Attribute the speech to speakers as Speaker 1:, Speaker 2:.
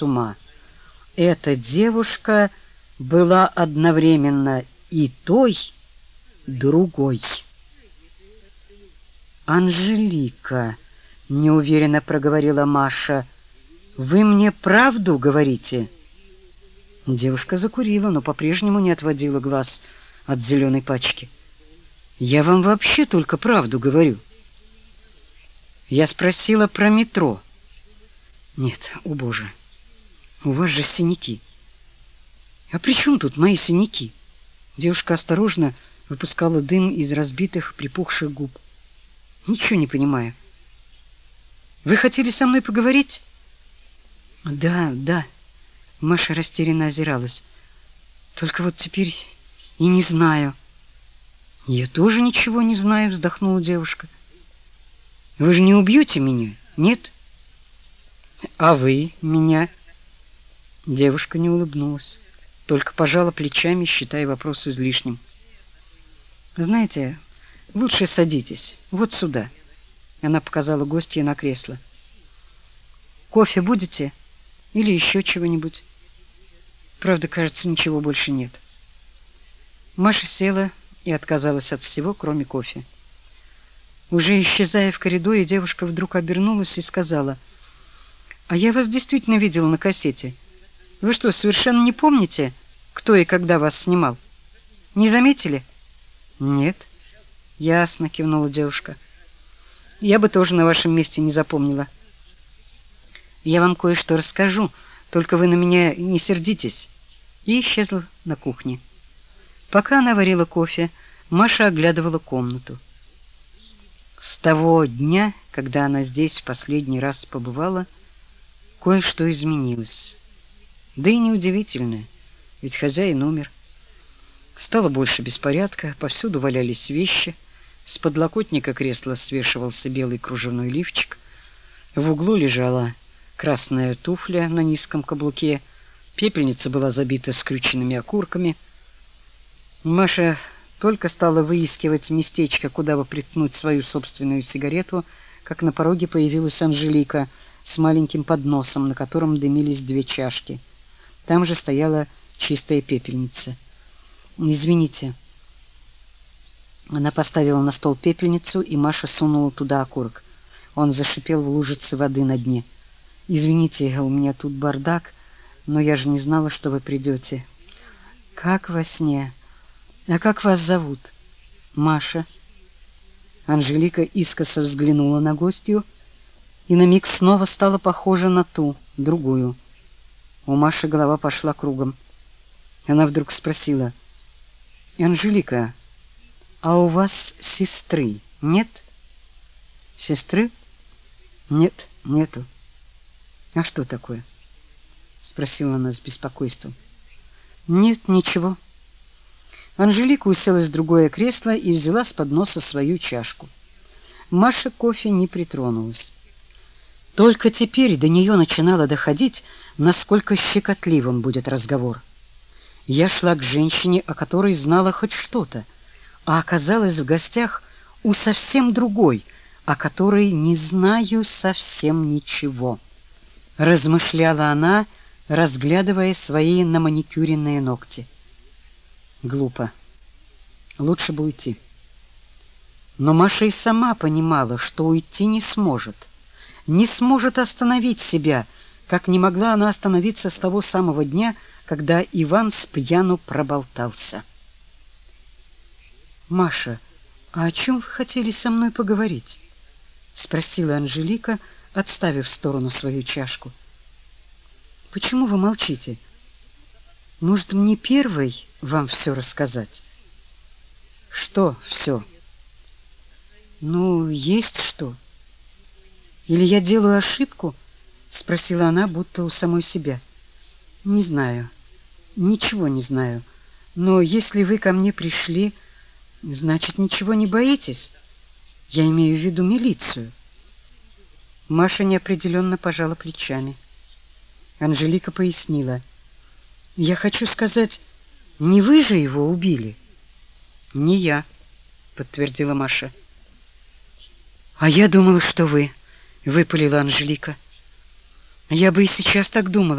Speaker 1: с ума. Эта девушка была одновременно и той, другой. «Анжелика», — неуверенно проговорила Маша, — «вы мне правду говорите?» Девушка закурила, но по-прежнему не отводила глаз от зеленой пачки. «Я вам вообще только правду говорю. Я спросила про метро». «Нет, о боже, у вас же синяки». «А при чем тут мои синяки?» Девушка осторожно выпускала дым из разбитых, припухших губ. «Ничего не понимаю. Вы хотели со мной поговорить?» «Да, да». Маша растерянно озиралась. «Только вот теперь и не знаю». «Я тоже ничего не знаю», — вздохнула девушка. «Вы же не убьете меня, нет?» «А вы меня?» Девушка не улыбнулась, только пожала плечами, считая вопрос излишним. «Знаете, лучше садитесь, вот сюда». Она показала гостье на кресло. «Кофе будете? Или еще чего-нибудь?» Правда, кажется, ничего больше нет. Маша села и отказалась от всего, кроме кофе. Уже исчезая в коридоре, девушка вдруг обернулась и сказала: «А я вас действительно видела на кассете. Вы что, совершенно не помните, кто и когда вас снимал? Не заметили?» «Нет». «Ясно», — кивнула девушка. «Я бы тоже на вашем месте не запомнила. Я вам кое-что расскажу, только вы на меня не сердитесь». И исчезла на кухне. Пока она варила кофе, Маша оглядывала комнату. С того дня, когда она здесь в последний раз побывала, кое-что изменилось. Да и неудивительно, ведь хозяин умер. Стало больше беспорядка, повсюду валялись вещи, с подлокотника кресла свешивался белый кружевной лифчик, в углу лежала красная туфля на низком каблуке, пепельница была забита скрюченными окурками. Маша только стала выискивать местечко, куда бы приткнуть свою собственную сигарету, как на пороге появилась Анжелика с маленьким подносом, на котором дымились 2 чашки. Там же стояла чистая пепельница. «Извините». Она поставила на стол пепельницу, и Маша сунула туда окурок. Он зашипел в лужице воды на дне. «Извините, у меня тут бардак, но я же не знала, что вы придете». «Как во сне. А как вас зовут?» «Маша». Анжелика искоса взглянула на гостью и на миг снова стала похожа на ту, другую. У Маши голова пошла кругом. Она вдруг спросила: «Анжелика, а у вас сестры нет?» «Сестры? Нет, нету». «А что такое?» — спросила она с беспокойством. «Нет, ничего». Анжелика уселась в другое кресло и взяла с подноса свою чашку. Маша к кофе не притронулась. Только теперь до нее начинало доходить, насколько щекотливым будет разговор. Я шла к женщине, о которой знала хоть что-то, а оказалась в гостях у совсем другой, о которой не знаю совсем ничего. Размышляла она, разглядывая свои наманикюренные ногти. Глупо. Лучше бы уйти. Но Маша и сама понимала, что уйти не сможет. Не сможет остановить себя, как не могла она остановиться с того самого дня, когда Иван с пьяну проболтался. «Маша, а о чем вы хотели со мной поговорить?» — спросила Анжелика, отставив в сторону свою чашку. «Почему вы молчите? Может, мне первой вам все рассказать?» «Что все?» «Ну, есть что. Или я делаю ошибку?» — спросила она, будто у самой себя. «Не знаю. Ничего не знаю. Но если вы ко мне пришли, значит, ничего не боитесь. Я имею в виду милицию». Маша неопределенно пожала плечами. Анжелика пояснила: «Я хочу сказать, не вы же его убили?» «Не я», — подтвердила Маша. «А я думала, что вы», — выпалила Анжелика. «Я бы и сейчас так думала.